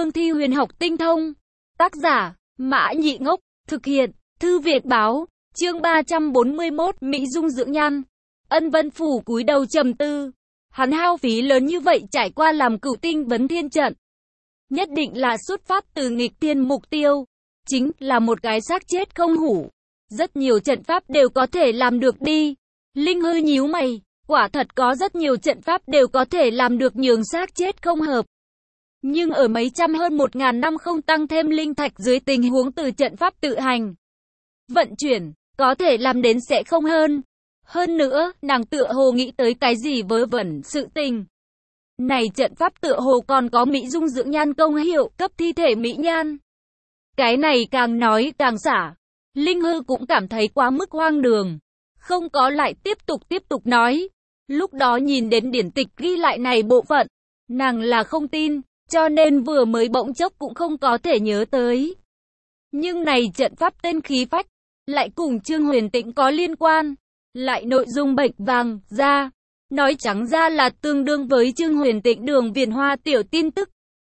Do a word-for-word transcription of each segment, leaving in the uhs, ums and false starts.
cương thi huyền học tinh thông. Tác giả, Mã Nhị Ngốc, thực hiện, Thư Việt Báo, chương ba trăm bốn mươi mốt, Mỹ Dung dưỡng nhan. Ân Vân Phủ cúi đầu trầm tư. Hắn hao phí lớn như vậy trải qua làm Cửu Tinh Vấn Thiên trận. Nhất định là xuất phát từ nghịch thiên mục tiêu. Chính là một cái xác chết không hủ. Rất nhiều trận pháp đều có thể làm được đi. Linh Hư nhíu mày. Quả thật có rất nhiều trận pháp đều có thể làm được nhường xác chết không hợp. Nhưng ở mấy trăm hơn một ngàn năm không tăng thêm linh thạch dưới tình huống từ trận pháp tự hành vận chuyển, có thể làm đến sẽ không hơn. Hơn nữa, nàng tựa hồ nghĩ tới cái gì vớ vẩn sự tình. Này trận pháp tựa hồ còn có Mỹ Dung dưỡng nhan công hiệu cấp thi thể Mỹ nhan. Cái này càng nói càng xả. Linh Hư cũng cảm thấy quá mức hoang đường. Không có lại tiếp tục tiếp tục nói. Lúc đó nhìn đến điển tịch ghi lại này bộ phận, nàng là không tin, cho nên vừa mới bỗng chốc cũng không có thể nhớ tới. Nhưng này trận pháp tên khí phách, lại cùng Trương Huyền Tĩnh có liên quan, lại nội dung bạch vàng ra, nói trắng ra là tương đương với Trương Huyền Tĩnh Đường Viền Hoa tiểu tin tức.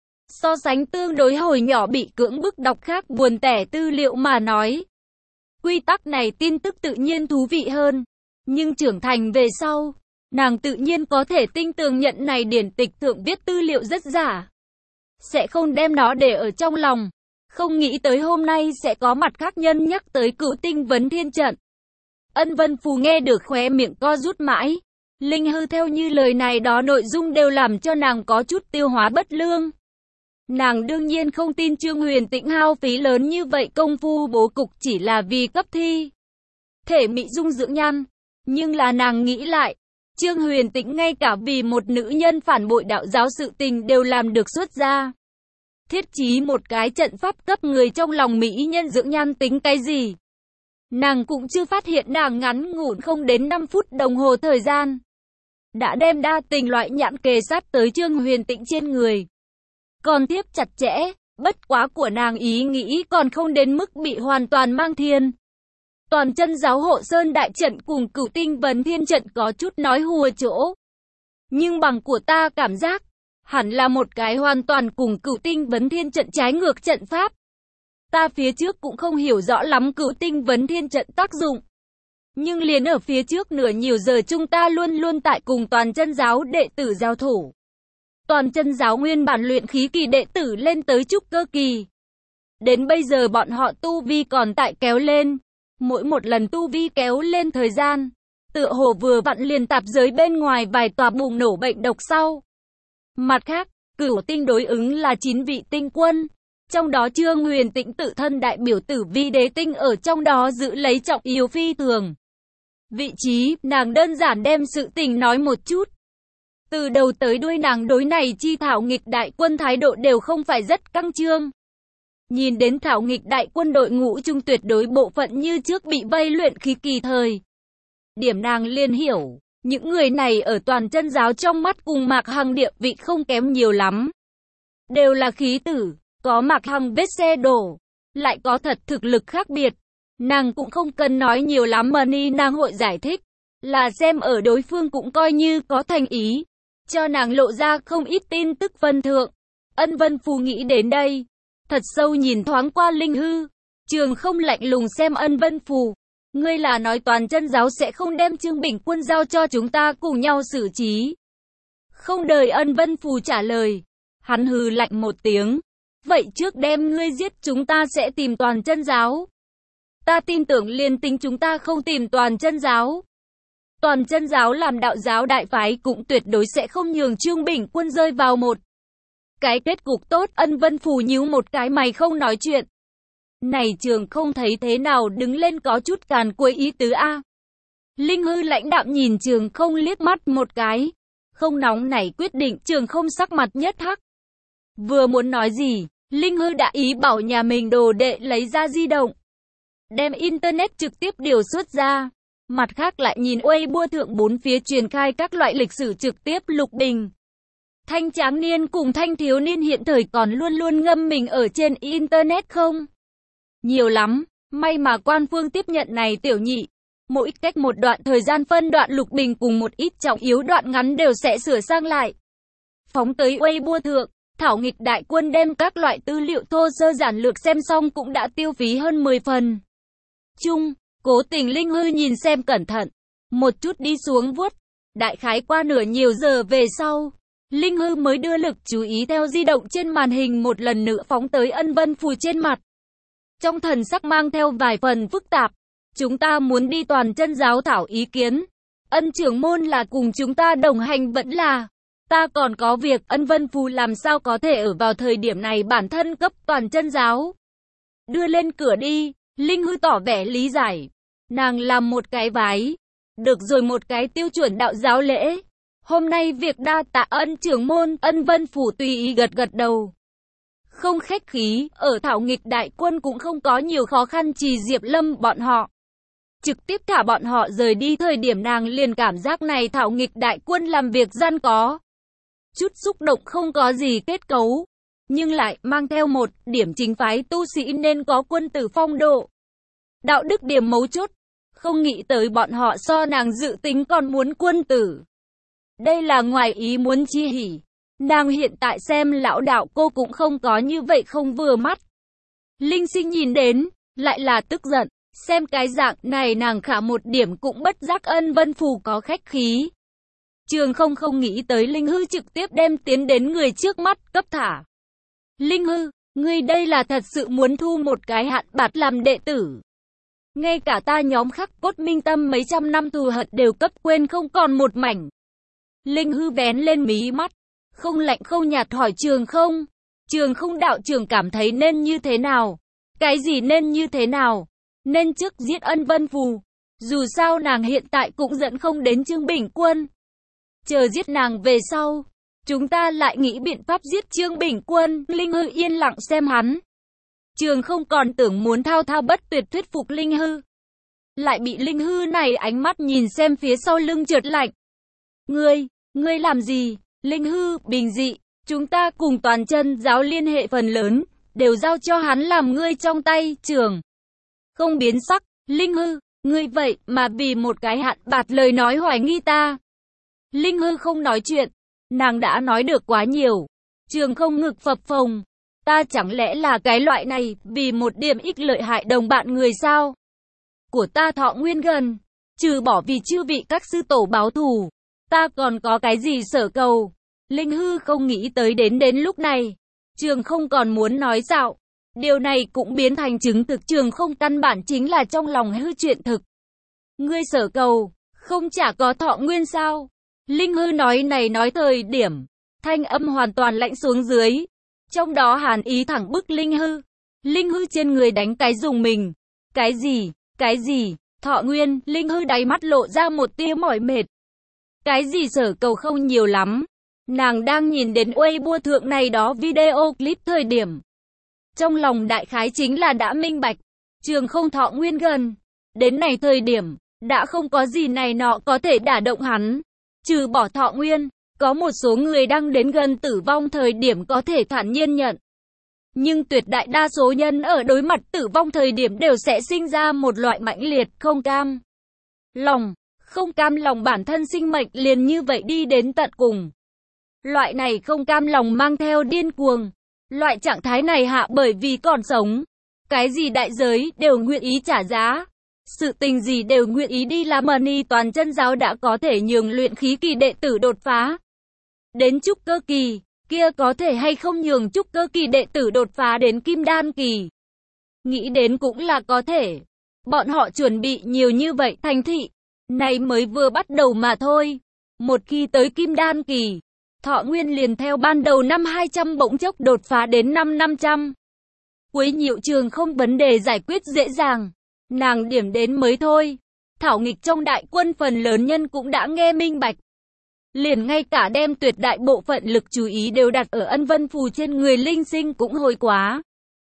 So sánh tương đối hồi nhỏ bị cưỡng bức đọc khác buồn tẻ tư liệu mà nói. Quy tắc này tin tức tự nhiên thú vị hơn, nhưng trưởng thành về sau, nàng tự nhiên có thể tinh tường nhận này điển tịch thượng viết tư liệu rất giả. Sẽ không đem nó để ở trong lòng. Không nghĩ tới hôm nay sẽ có mặt khác nhân nhắc tới Cửu Tinh Vấn Thiên trận. Ân Vân Phù nghe được khóe miệng co rút mãi. Linh Hư theo như lời này đó nội dung đều làm cho nàng có chút tiêu hóa bất lương. Nàng đương nhiên không tin Trương Huyền Tĩnh hao phí lớn như vậy công phu bố cục chỉ là vì cấp thi thể Mỹ Dung dưỡng nhan. Nhưng là nàng nghĩ lại, Trương Huyền Tĩnh ngay cả vì một nữ nhân phản bội đạo giáo sự tình đều làm được xuất ra. Thiết chí một cái trận pháp cấp người trong lòng Mỹ nhân dưỡng nhan tính cái gì. Nàng cũng chưa phát hiện nàng ngắn ngủn không đến năm phút đồng hồ thời gian. Đã đem đa tình loại nhãn kề sát tới Trương Huyền Tĩnh trên người. Còn tiếp chặt chẽ, bất quá của nàng ý nghĩ còn không đến mức bị hoàn toàn mang thiên. Toàn chân giáo hộ sơn đại trận cùng Cửu Tinh Vấn Thiên trận có chút nói hùa chỗ. Nhưng bằng của ta cảm giác, hẳn là một cái hoàn toàn cùng Cửu Tinh Vấn Thiên trận trái ngược trận pháp. Ta phía trước cũng không hiểu rõ lắm Cửu Tinh Vấn Thiên trận tác dụng. Nhưng liền ở phía trước nửa nhiều giờ chúng ta luôn luôn tại cùng toàn chân giáo đệ tử giao thủ. Toàn chân giáo nguyên bản luyện khí kỳ đệ tử lên tới trúc cơ kỳ. Đến bây giờ bọn họ tu vi còn tại kéo lên. Mỗi một lần tu vi kéo lên thời gian, tựa hồ vừa vặn liền tạp giới bên ngoài vài tòa bùng nổ bệnh độc sau. Mặt khác, Cửu Tinh đối ứng là chín vị tinh quân. Trong đó Trương Huyền Tĩnh tự thân đại biểu Tử Vi Đế Tinh ở trong đó giữ lấy trọng yếu phi thường. Vị trí, nàng đơn giản đem sự tình nói một chút. Từ đầu tới đuôi nàng đối này chi thảo nghịch đại quân thái độ đều không phải rất căng trương. Nhìn đến thảo nghịch đại quân đội ngũ trung tuyệt đối bộ phận như trước bị vây luyện khí kỳ thời. Điểm nàng liền hiểu, những người này ở toàn chân giáo trong mắt cùng Mạc Hằng địa vị không kém nhiều lắm. Đều là khí tử, có Mạc Hằng vết xe đổ, lại có thật thực lực khác biệt. Nàng cũng không cần nói nhiều lắm mà ni nàng hội giải thích, là xem ở đối phương cũng coi như có thành ý, cho nàng lộ ra không ít tin tức phân thượng. Ân Vân Phù nghĩ đến đây, thật sâu nhìn thoáng qua Linh Hư, Trường không lạnh lùng xem Ân Vân Phù. Ngươi là nói toàn chân giáo sẽ không đem Trương Bình Quân giao cho chúng ta cùng nhau xử trí. Không đợi Ân Vân Phù trả lời, hắn hừ lạnh một tiếng. Vậy trước đem ngươi giết chúng ta sẽ tìm toàn chân giáo. Ta tin tưởng liền tính chúng ta không tìm toàn chân giáo. Toàn chân giáo làm đạo giáo đại phái cũng tuyệt đối sẽ không nhường Trương Bình Quân rơi vào một cái kết cục tốt. Ân Vân Phù nhíu một cái mày không nói chuyện. Này Trường không thấy thế nào đứng lên có chút càn quấy ý tứ a. Linh Hư lãnh đạm nhìn Trường không liếc mắt một cái. Không nóng nảy quyết định. Trường không sắc mặt nhất hắc. Vừa muốn nói gì, Linh Hư đã ý bảo nhà mình đồ đệ lấy ra di động. Đem internet trực tiếp điều xuất ra. Mặt khác lại nhìn Weibo thượng bốn phía truyền khai các loại lịch sử trực tiếp lục bình. Thanh tráng niên cùng thanh thiếu niên hiện thời còn luôn luôn ngâm mình ở trên internet không? Nhiều lắm, may mà quan phương tiếp nhận này tiểu nhị. Mỗi cách một đoạn thời gian phân đoạn lục bình cùng một ít trọng yếu đoạn ngắn đều sẽ sửa sang lại. Phóng tới Weibo thượng, Thảo nghịch đại quân đem các loại tư liệu thô sơ giản lược xem xong cũng đã tiêu phí hơn mười phần. Chung, Cố Tình Linh Hư nhìn xem cẩn thận, một chút đi xuống vuốt. Đại khái qua nửa nhiều giờ về sau, Linh Hư mới đưa lực chú ý theo di động trên màn hình một lần nữa phóng tới Ân Vân Phù trên mặt. Trong thần sắc mang theo vài phần phức tạp, chúng ta muốn đi toàn chân giáo thảo ý kiến. Ân trưởng môn là cùng chúng ta đồng hành vẫn là... Ta còn có việc, Ân Vân Phù làm sao có thể ở vào thời điểm này bản thân cấp toàn chân giáo. Đưa lên cửa đi, Linh Hư tỏ vẻ lý giải. Nàng làm một cái vái. Được rồi, một cái tiêu chuẩn đạo giáo lễ. Hôm nay việc đa tạ Ân trưởng môn, Ân Vân Phù tùy ý gật gật đầu. Không khách khí, ở thảo nghịch đại quân cũng không có nhiều khó khăn, chỉ Diệp Lâm bọn họ. Trực tiếp thả bọn họ rời đi, thời điểm nàng liền cảm giác này thảo nghịch đại quân làm việc gian có chút xúc động, không có gì kết cấu, nhưng lại mang theo một điểm chính phái tu sĩ nên có quân tử phong độ. Đạo đức điểm mấu chốt, không nghĩ tới bọn họ so nàng dự tính còn muốn quân tử. Đây là ngoài ý muốn chi hỉ, nàng hiện tại xem lão đạo cô cũng không có như vậy không vừa mắt. Linh Sinh nhìn đến, lại là tức giận, xem cái dạng này nàng khả một điểm cũng bất giác Ân Vân Phù có khách khí. Trường không không nghĩ tới Linh Hư trực tiếp đem tiến đến người trước mắt cấp thả. Linh Hư, ngươi đây là thật sự muốn thu một cái hạn bạt làm đệ tử. Ngay cả ta nhóm khắc cốt minh tâm mấy trăm năm thù hận đều cấp quên không còn một mảnh. Linh Hư vén lên mí mắt, không lạnh không nhạt hỏi Trường không. Trường không đạo trưởng cảm thấy nên như thế nào? Cái gì nên như thế nào? Nên trước giết Ân Vân Phù. Dù sao nàng hiện tại cũng dẫn không đến Trương Bình Quân. Chờ giết nàng về sau, chúng ta lại nghĩ biện pháp giết Trương Bình Quân. Linh Hư yên lặng xem hắn. Trường không còn tưởng muốn thao thao bất tuyệt thuyết phục Linh Hư. Lại bị Linh Hư này ánh mắt nhìn xem phía sau lưng trượt lạnh. Ngươi, ngươi làm gì? Linh Hư, bình dị, chúng ta cùng toàn chân giáo liên hệ phần lớn, đều giao cho hắn làm ngươi trong tay. Trường không biến sắc, Linh Hư, ngươi vậy mà vì một cái hạn bạt lời nói hoài nghi ta. Linh Hư không nói chuyện, nàng đã nói được quá nhiều. Trường không ngực phập phồng, ta chẳng lẽ là cái loại này, vì một điểm ích lợi hại đồng bạn người sao? Của ta thọ nguyên gần, trừ bỏ vì chư vị các sư tổ báo thù, ta còn có cái gì sở cầu? Linh Hư không nghĩ tới đến đến lúc này, Trường không còn muốn nói dạo. Điều này cũng biến thành chứng thực Trường không căn bản chính là trong lòng hư chuyện thực. Ngươi sở cầu, không chả có thọ nguyên sao? Linh Hư nói này nói thời điểm, thanh âm hoàn toàn lạnh xuống dưới. Trong đó hàn ý thẳng bức Linh Hư. Linh Hư trên người đánh cái dùng mình. Cái gì? Cái gì? Thọ nguyên? Linh Hư đáy mắt lộ ra một tia mỏi mệt. Cái gì sở cầu không nhiều lắm. Nàng đang nhìn đến Weibo thượng này đó video clip thời điểm. Trong lòng đại khái chính là đã minh bạch. Trường không thọ nguyên gần. Đến này thời điểm, đã không có gì này nọ có thể đả động hắn. Trừ bỏ thọ nguyên, có một số người đang đến gần tử vong thời điểm có thể thản nhiên nhận. Nhưng tuyệt đại đa số nhân ở đối mặt tử vong thời điểm đều sẽ sinh ra một loại mãnh liệt không cam lòng, không cam lòng bản thân sinh mệnh liền như vậy đi đến tận cùng. Loại này không cam lòng mang theo điên cuồng. Loại trạng thái này hạ bởi vì còn sống. Cái gì đại giới đều nguyện ý trả giá. Sự tình gì đều nguyện ý đi làm. Money toàn chân giáo đã có thể nhường luyện khí kỳ đệ tử đột phá đến trúc cơ kỳ, kia có thể hay không nhường trúc cơ kỳ đệ tử đột phá đến kim đan kỳ? Nghĩ đến cũng là có thể. Bọn họ chuẩn bị nhiều như vậy, thành thị này mới vừa bắt đầu mà thôi. Một khi tới kim đan kỳ, thọ nguyên liền theo ban đầu năm hai trăm bỗng chốc đột phá đến năm năm trăm. Quấy nhiễu Trường không vấn đề giải quyết dễ dàng. Nàng điểm đến mới thôi. Thảo nghịch trong đại quân phần lớn nhân cũng đã nghe minh bạch. Liền ngay cả đem tuyệt đại bộ phận lực chú ý đều đặt ở Ân Vân Phù trên người Linh Sinh cũng hồi quá.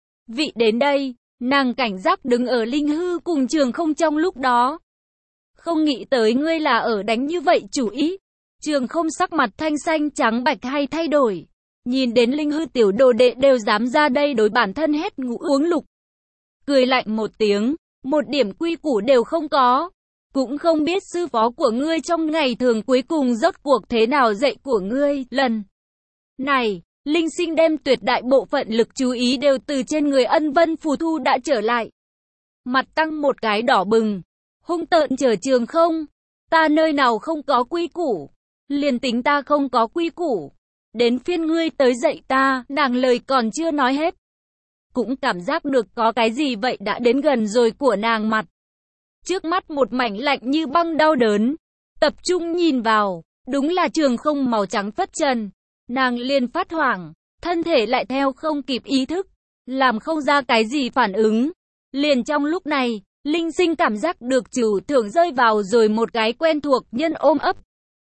Vị đến đây, nàng cảnh giác đứng ở Linh Hư cùng Trường không trong lúc đó. Không nghĩ tới ngươi là ở đánh như vậy chủ ý. Trường không sắc mặt thanh xanh trắng bạch hay thay đổi. Nhìn đến Linh Hư tiểu đồ đệ đều dám ra đây đối bản thân hết ngũ uống lục. Cười lạnh một tiếng, một điểm quy củ đều không có. Cũng không biết sư phó của ngươi trong ngày thường cuối cùng rốt cuộc thế nào dạy của ngươi. Lần này, Linh Sinh đem tuyệt đại bộ phận lực chú ý đều từ trên người Ân Vân Phù thu đã trở lại. Mặt tăng một cái đỏ bừng, hung tợn trở trường không. Ta nơi nào không có quy củ, liền tính ta không có quy củ. Đến phiên ngươi tới dạy ta, nàng lời còn chưa nói hết. Cũng cảm giác được có cái gì vậy đã đến gần rồi của nàng mặt. Trước mắt một mảnh lạnh như băng đau đớn. Tập trung nhìn vào, đúng là trường không màu trắng phất trần. Nàng liền phát hoảng, thân thể lại theo không kịp ý thức, làm không ra cái gì phản ứng. Liền trong lúc này, Linh Sinh cảm giác được chủ thưởng rơi vào rồi một cái quen thuộc nhân ôm ấp.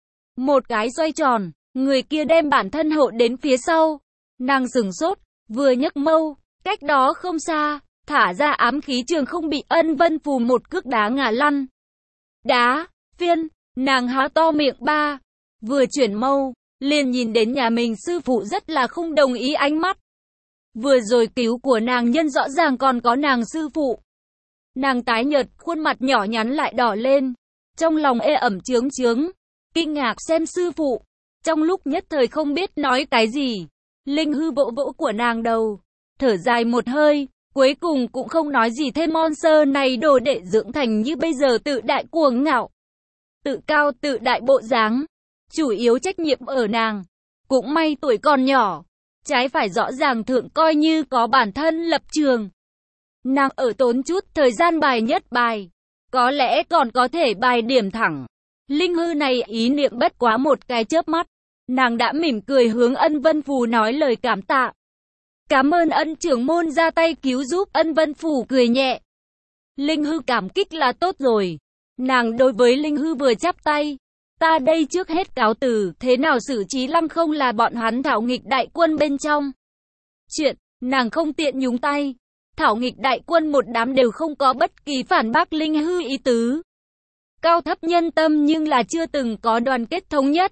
Một cái xoay tròn, người kia đem bản thân hộ đến phía sau. Nàng sửng sốt, vừa nhấc mâu, cách đó không xa, thả ra ám khí trường không bị Ân Vân Phù một cước đá ngã lăn. Đá, phiên, nàng há to miệng ba, vừa chuyển mâu, liền nhìn đến nhà mình sư phụ rất là không đồng ý ánh mắt. Vừa rồi cứu của nàng nhân rõ ràng còn có nàng sư phụ. Nàng tái nhợt, khuôn mặt nhỏ nhắn lại đỏ lên, trong lòng ê ẩm chướng chướng, kinh ngạc xem sư phụ, trong lúc nhất thời không biết nói cái gì. Linh Hư vỗ vỗ của nàng đầu, thở dài một hơi, cuối cùng cũng không nói gì thêm. Monster này đồ đệ dưỡng thành như bây giờ tự đại cuồng ngạo, tự cao tự đại bộ dáng, chủ yếu trách nhiệm ở nàng. Cũng may tuổi còn nhỏ, trái phải rõ ràng thượng coi như có bản thân lập trường. Nàng ở tốn chút thời gian bài nhất bài, có lẽ còn có thể bài điểm thẳng. Linh Hư này ý niệm bất quá một cái chớp mắt, nàng đã mỉm cười hướng Ân Vân Phù nói lời cảm tạ. Cảm ơn Ân trưởng môn ra tay cứu giúp. Ân Vân Phù cười nhẹ. Linh Hư cảm kích là tốt rồi. Nàng đối với Linh Hư vừa chắp tay. Ta đây trước hết cáo từ, thế nào xử trí Lăng Không là bọn hắn thảo nghịch đại quân bên trong. Chuyện, nàng không tiện nhúng tay. Thảo nghịch đại quân một đám đều không có bất kỳ phản bác Linh Hư ý tứ. Cao thấp nhân tâm nhưng là chưa từng có đoàn kết thống nhất.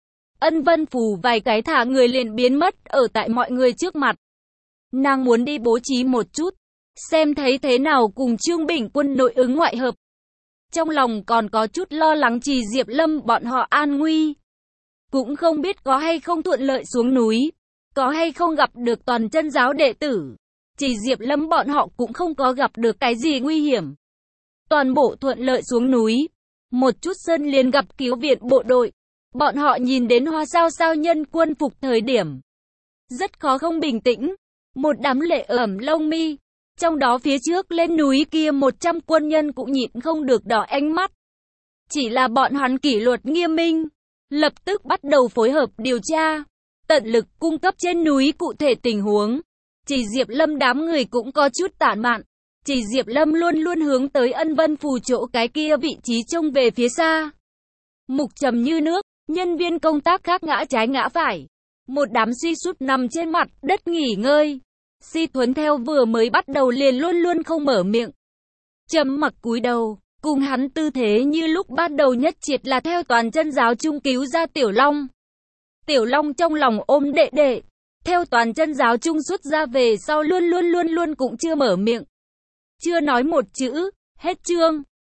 Ân Vân Phù vài cái thả người liền biến mất ở tại mọi người trước mặt. Nàng muốn đi bố trí một chút, xem thấy thế nào cùng Trương Bình Quân nội ứng ngoại hợp. Trong lòng còn có chút lo lắng Trì Diệp Lâm bọn họ an nguy. Cũng không biết có hay không thuận lợi xuống núi, có hay không gặp được toàn chân giáo đệ tử. Trì Diệp Lâm bọn họ cũng không có gặp được cái gì nguy hiểm. Toàn bộ thuận lợi xuống núi. Một chút sơn liền gặp cứu viện bộ đội. Bọn họ nhìn đến hoa sao sao nhân quân phục thời điểm. Rất khó không bình tĩnh. Một đám lệ ẩm lông mi. Trong đó phía trước lên núi kia một trăm quân nhân cũng nhịn không được đỏ ánh mắt. Chỉ là bọn hắn kỷ luật nghiêm minh. Lập tức bắt đầu phối hợp điều tra. Tận lực cung cấp trên núi cụ thể tình huống. Trì Diệp Lâm đám người cũng có chút tản mạn. Trì Diệp Lâm luôn luôn hướng tới Ân Vân Phù chỗ cái kia vị trí trông về phía xa. Mục trầm như nước, nhân viên công tác khác ngã trái ngã phải. Một đám suy sút nằm trên mặt đất nghỉ ngơi. Si Thuấn theo vừa mới bắt đầu liền luôn luôn không mở miệng. Trầm mặc cúi đầu, cùng hắn tư thế như lúc bắt đầu nhất triệt là theo toàn chân giáo chung cứu ra Tiểu Long. Tiểu Long trong lòng ôm đệ đệ. Theo toàn chân giáo chung xuất ra về sau luôn luôn luôn luôn cũng chưa mở miệng. Chưa nói một chữ, hết chương.